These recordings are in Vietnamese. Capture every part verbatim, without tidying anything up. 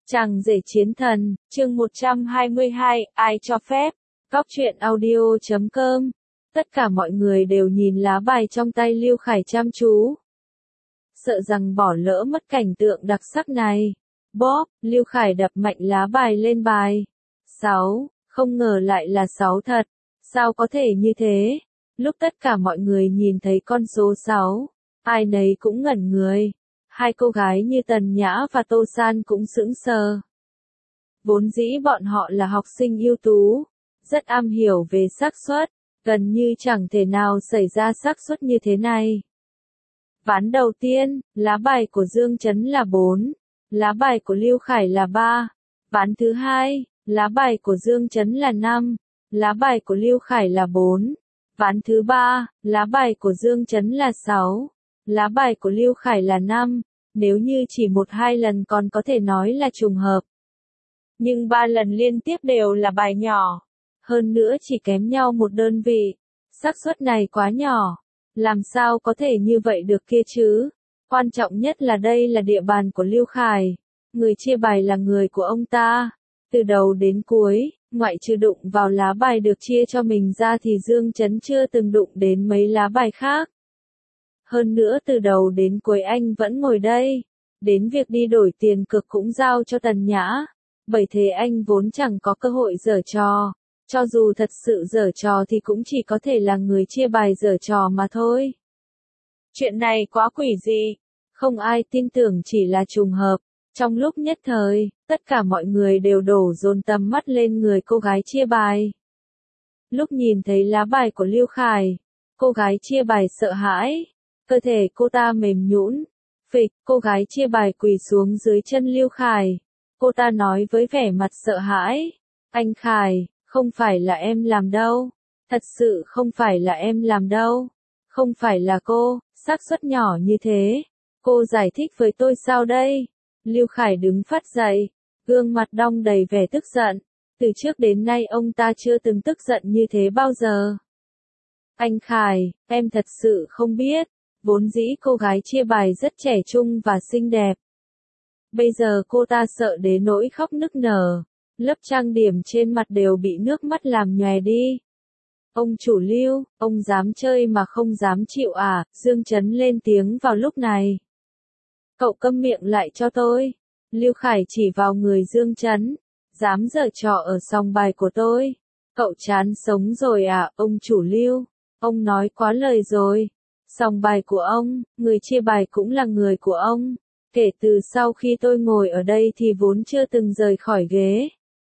Chàng rể chiến thần, chương một trăm hai mươi hai, ai cho phép? Góc truyện audio chấm com. Tất cả mọi người đều nhìn lá bài trong tay Lưu Khải chăm chú. Sợ rằng bỏ lỡ mất cảnh tượng đặc sắc này. Bóp, Lưu Khải đập mạnh lá bài lên bài. sáu, không ngờ lại là sáu thật. Sao có thể như thế? Lúc tất cả mọi người nhìn thấy con số sáu, ai nấy cũng ngẩn người. Hai cô gái như Tần Nhã và Tô San cũng sững sờ. Vốn dĩ bọn họ là học sinh ưu tú, rất am hiểu về xác suất, gần như chẳng thể nào xảy ra xác suất như thế này. Ván đầu tiên, lá bài của Dương Chấn là bốn, lá bài của Lưu Khải là ba. Ván thứ hai, lá bài của Dương Chấn là năm, lá bài của Lưu Khải là bốn. Ván thứ ba, lá bài của Dương Chấn là sáu, lá bài của Lưu Khải là năm. Nếu như chỉ một hai lần còn có thể nói là trùng hợp. Nhưng ba lần liên tiếp đều là bài nhỏ. Hơn nữa chỉ kém nhau một đơn vị. Xác suất này quá nhỏ. Làm sao có thể như vậy được kia chứ? Quan trọng nhất là đây là địa bàn của Lưu Khải. Người chia bài là người của ông ta. Từ đầu đến cuối, ngoại trừ đụng vào lá bài được chia cho mình ra thì Dương Chấn chưa từng đụng đến mấy lá bài khác. Hơn nữa từ đầu đến cuối anh vẫn ngồi đây. Đến việc đi đổi tiền cược cũng giao cho Tần Nhã. Bởi thế anh vốn chẳng có cơ hội giở trò. Cho dù thật sự giở trò thì cũng chỉ có thể là người chia bài giở trò mà thôi. Chuyện này quá quỷ dị. Không ai tin tưởng chỉ là trùng hợp. Trong lúc nhất thời, tất cả mọi người đều đổ dồn tầm mắt lên người cô gái chia bài. Lúc nhìn thấy lá bài của Lưu Khải, cô gái chia bài sợ hãi. Cơ thể cô ta mềm nhũn, phịch, cô gái chia bài quỳ xuống dưới chân Lưu Khải. Cô ta nói với vẻ mặt sợ hãi, anh Khải, không phải là em làm đâu, thật sự không phải là em làm đâu, không phải là cô, xác suất nhỏ như thế, cô giải thích với tôi sao đây? Lưu Khải đứng phát dậy, gương mặt đong đầy vẻ tức giận, từ trước đến nay ông ta chưa từng tức giận như thế bao giờ. Anh Khải, em thật sự không biết. Vốn dĩ cô gái chia bài rất trẻ trung và xinh đẹp. Bây giờ cô ta sợ đến nỗi khóc nức nở. Lớp trang điểm trên mặt đều bị nước mắt làm nhòe đi. Ông chủ Lưu, ông dám chơi mà không dám chịu à? Dương Chấn lên tiếng vào lúc này. Cậu câm miệng lại cho tôi. Lưu Khải chỉ vào người Dương Chấn. Dám giở trò ở sòng bài của tôi. Cậu chán sống rồi à, ông chủ Lưu? Ông nói quá lời rồi. Sòng bài của ông, người chia bài cũng là người của ông. Kể từ sau khi tôi ngồi ở đây thì vốn chưa từng rời khỏi ghế.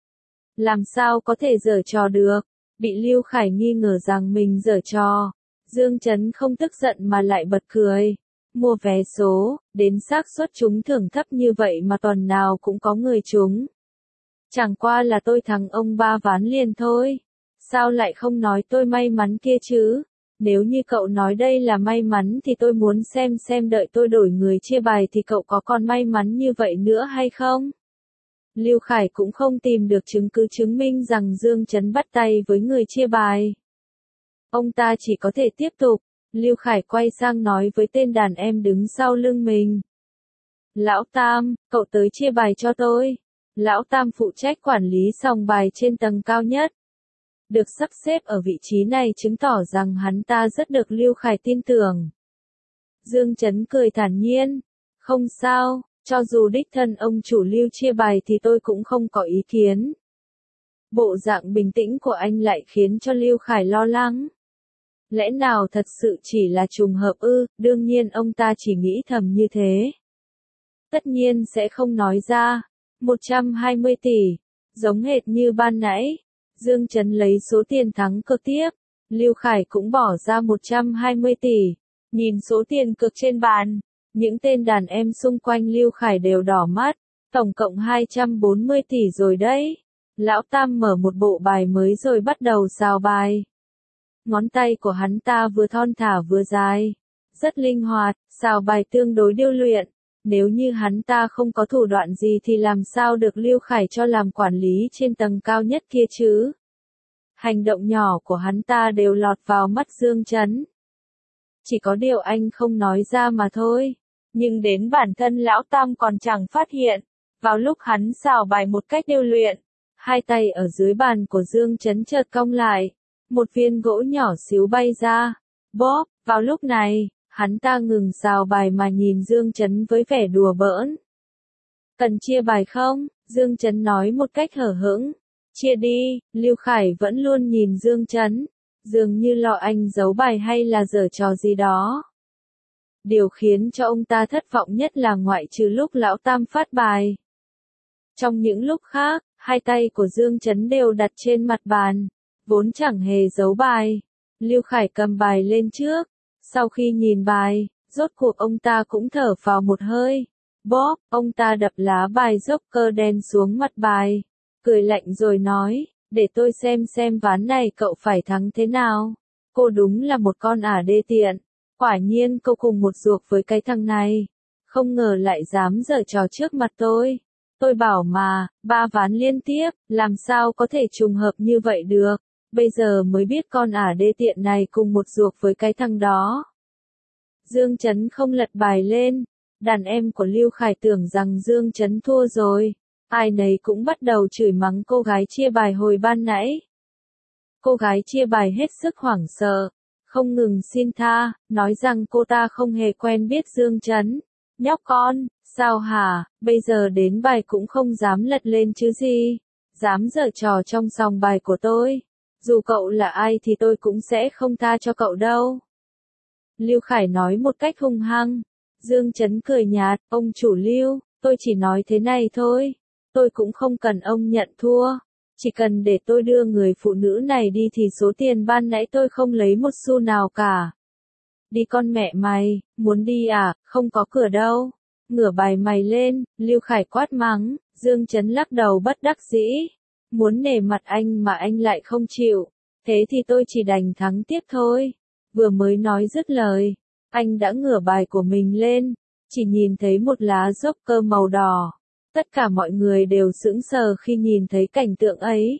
Làm sao có thể giở trò được? Bị Lưu Khải nghi ngờ rằng mình giở trò. Dương Chấn không tức giận mà lại bật cười. Mua vé số, đến xác suất trúng thưởng thấp như vậy mà tuần nào cũng có người trúng. Chẳng qua là tôi thắng ông ba ván liền thôi. Sao lại không nói tôi may mắn kia chứ? Nếu như cậu nói đây là may mắn thì tôi muốn xem xem đợi tôi đổi người chia bài thì cậu có còn may mắn như vậy nữa hay không? Lưu Khải cũng không tìm được chứng cứ chứng minh rằng Dương Chấn bắt tay với người chia bài. Ông ta chỉ có thể tiếp tục. Lưu Khải quay sang nói với tên đàn em đứng sau lưng mình. Lão Tam, cậu tới chia bài cho tôi. Lão Tam phụ trách quản lý sòng bài trên tầng cao nhất. Được sắp xếp ở vị trí này chứng tỏ rằng hắn ta rất được Lưu Khải tin tưởng. Dương Chấn cười thản nhiên. Không sao, cho dù đích thân ông chủ Lưu chia bài thì tôi cũng không có ý kiến. Bộ dạng bình tĩnh của anh lại khiến cho Lưu Khải lo lắng. Lẽ nào thật sự chỉ là trùng hợp ư? Đương nhiên ông ta chỉ nghĩ thầm như thế. Tất nhiên sẽ không nói ra. một trăm hai mươi tỷ, giống hệt như ban nãy. Dương Chấn lấy số tiền thắng cược tiếp. Lưu Khải cũng bỏ ra một trăm hai mươi tỷ. Nhìn số tiền cược trên bàn, những tên đàn em xung quanh Lưu Khải đều đỏ mắt. Tổng cộng hai trăm bốn mươi tỷ rồi đấy. Lão Tam mở một bộ bài mới rồi bắt đầu xào bài. Ngón tay của hắn ta vừa thon thả vừa dài. Rất linh hoạt, xào bài tương đối điêu luyện. Nếu như hắn ta không có thủ đoạn gì thì làm sao được Lưu Khải cho làm quản lý trên tầng cao nhất kia chứ? Hành động nhỏ của hắn ta đều lọt vào mắt Dương Chấn. Chỉ có điều anh không nói ra mà thôi. Nhưng đến bản thân Lão Tam còn chẳng phát hiện. Vào lúc hắn xào bài một cách điêu luyện, hai tay ở dưới bàn của Dương Chấn chợt cong lại, một viên gỗ nhỏ xíu bay ra. Bóp, vào lúc này, hắn ta ngừng xào bài mà nhìn Dương Chấn với vẻ đùa bỡn. Cần chia bài không? Dương Chấn nói một cách hở hững. Chia đi. Lưu Khải vẫn luôn nhìn Dương Chấn, dường như lo anh giấu bài hay là giở trò gì đó. Điều khiến cho ông ta thất vọng nhất là ngoại trừ lúc lão Tam phát bài. Trong những lúc khác, hai tay của Dương Chấn đều đặt trên mặt bàn, vốn chẳng hề giấu bài. Lưu Khải cầm bài lên trước, sau khi nhìn bài, rốt cuộc ông ta cũng thở vào một hơi. Bóp, ông ta đập lá bài Joker đen xuống mặt bài, cười lạnh rồi nói, để tôi xem xem ván này cậu phải thắng thế nào. Cô đúng là một con ả đê tiện, quả nhiên cô cùng một ruột với cái thằng này, không ngờ lại dám giở trò trước mặt tôi. Tôi bảo mà, ba ván liên tiếp, làm sao có thể trùng hợp như vậy được, bây giờ mới biết con ả đê tiện này cùng một ruột với cái thằng đó. Dương Chấn không lật bài lên, đàn em của Lưu Khải tưởng rằng Dương Chấn thua rồi, ai nấy cũng bắt đầu chửi mắng cô gái chia bài hồi ban nãy. Cô gái chia bài hết sức hoảng sợ, không ngừng xin tha, nói rằng cô ta không hề quen biết Dương Chấn. Nhóc con, sao hả, bây giờ đến bài cũng không dám lật lên chứ gì, dám giở trò trong sòng bài của tôi. Dù cậu là ai thì tôi cũng sẽ không tha cho cậu đâu. Lưu Khải nói một cách hung hăng. Dương Chấn cười nhạt, ông chủ Lưu, tôi chỉ nói thế này thôi, tôi cũng không cần ông nhận thua, chỉ cần để tôi đưa người phụ nữ này đi thì số tiền ban nãy tôi không lấy một xu nào cả. Đi con mẹ mày, muốn đi à, không có cửa đâu. Ngửa bài mày lên, Lưu Khải quát mắng. Dương Chấn lắc đầu bất đắc dĩ. Muốn nể mặt anh mà anh lại không chịu, thế thì tôi chỉ đành thắng tiếp thôi. Vừa mới nói dứt lời, anh đã ngửa bài của mình lên, chỉ nhìn thấy một lá Joker màu đỏ. Tất cả mọi người đều sững sờ khi nhìn thấy cảnh tượng ấy.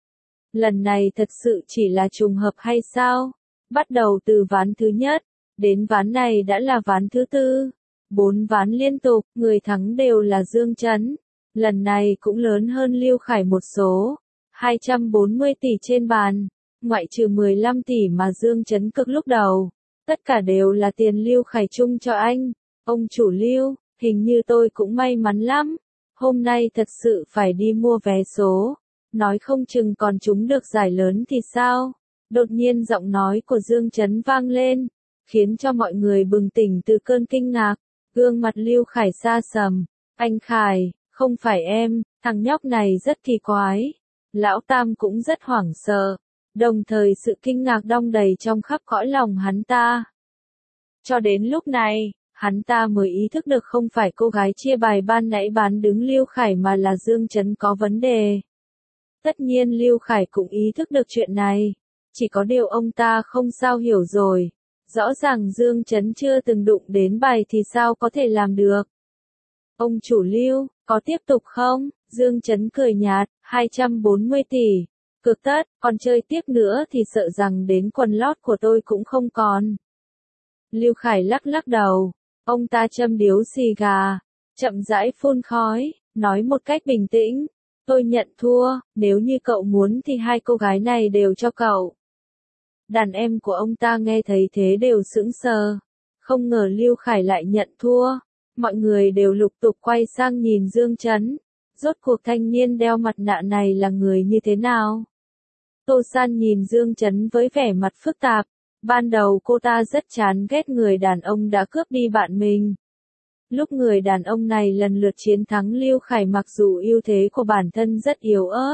Lần này thật sự chỉ là trùng hợp hay sao? Bắt đầu từ ván thứ nhất, đến ván này đã là ván thứ tư. Bốn ván liên tục, người thắng đều là Dương Chấn. Lần này cũng lớn hơn Lưu Khải một số. hai trăm bốn mươi tỷ trên bàn, ngoại trừ mười lăm tỷ mà Dương Chấn cực lúc đầu. Tất cả đều là tiền Lưu Khải chung cho anh. Ông chủ Lưu, hình như tôi cũng may mắn lắm. Hôm nay thật sự phải đi mua vé số. Nói không chừng còn trúng được giải lớn thì sao? Đột nhiên giọng nói của Dương Chấn vang lên, khiến cho mọi người bừng tỉnh từ cơn kinh ngạc. Gương mặt Lưu Khải xa sầm. Anh Khải, không phải em, thằng nhóc này rất kỳ quái. Lão Tam cũng rất hoảng sợ. Đồng thời sự kinh ngạc đong đầy trong khắp cõi lòng hắn ta. Cho đến lúc này, hắn ta mới ý thức được không phải cô gái chia bài ban nãy bán đứng Lưu Khải mà là Dương Chấn có vấn đề. Tất nhiên Lưu Khải cũng ý thức được chuyện này. Chỉ có điều ông ta không sao hiểu rồi. Rõ ràng Dương Chấn chưa từng đụng đến bài thì sao có thể làm được. Ông chủ Lưu, có tiếp tục không? Dương Chấn cười nhạt, hai trăm bốn mươi tỷ. Cực tất, còn chơi tiếp nữa thì sợ rằng đến quần lót của tôi cũng không còn. Lưu Khải lắc lắc đầu. Ông ta châm điếu xì gà, chậm rãi phun khói, nói một cách bình tĩnh. Tôi nhận thua, nếu như cậu muốn thì hai cô gái này đều cho cậu. Đàn em của ông ta nghe thấy thế đều sững sờ. Không ngờ Lưu Khải lại nhận thua. Mọi người đều lục tục quay sang nhìn Dương Chấn. Rốt cuộc thanh niên đeo mặt nạ này là người như thế nào? Tô San nhìn Dương Chấn với vẻ mặt phức tạp. Ban đầu cô ta rất chán ghét người đàn ông đã cướp đi bạn mình. Lúc người đàn ông này lần lượt chiến thắng Lưu Khải mặc dù ưu thế của bản thân rất yếu ớt.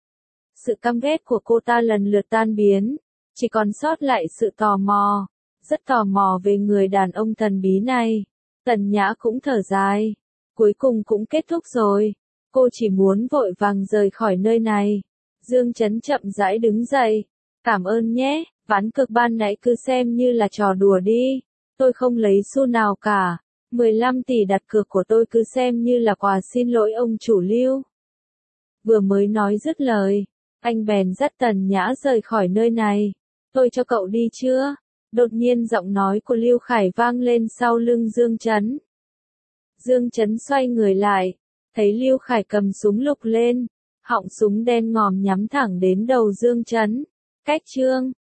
Sự căm ghét của cô ta lần lượt tan biến. Chỉ còn sót lại sự tò mò. Rất tò mò về người đàn ông thần bí này. Tần Nhã cũng thở dài. Cuối cùng cũng kết thúc rồi. Cô chỉ muốn vội vàng rời khỏi nơi này. Dương Chấn chậm rãi đứng dậy. Cảm ơn nhé, ván cược ban nãy cứ xem như là trò đùa đi. Tôi không lấy xu nào cả. mười lăm tỷ đặt cược của tôi cứ xem như là quà xin lỗi ông chủ Lưu. Vừa mới nói dứt lời, anh bèn dắt Tần Nhã rời khỏi nơi này. Tôi cho cậu đi chưa? Đột nhiên giọng nói của Lưu Khải vang lên sau lưng Dương Chấn. Dương Chấn xoay người lại, thấy Lưu Khải cầm súng lục lên, họng súng đen ngòm nhắm thẳng đến đầu Dương Chấn. Cách Trương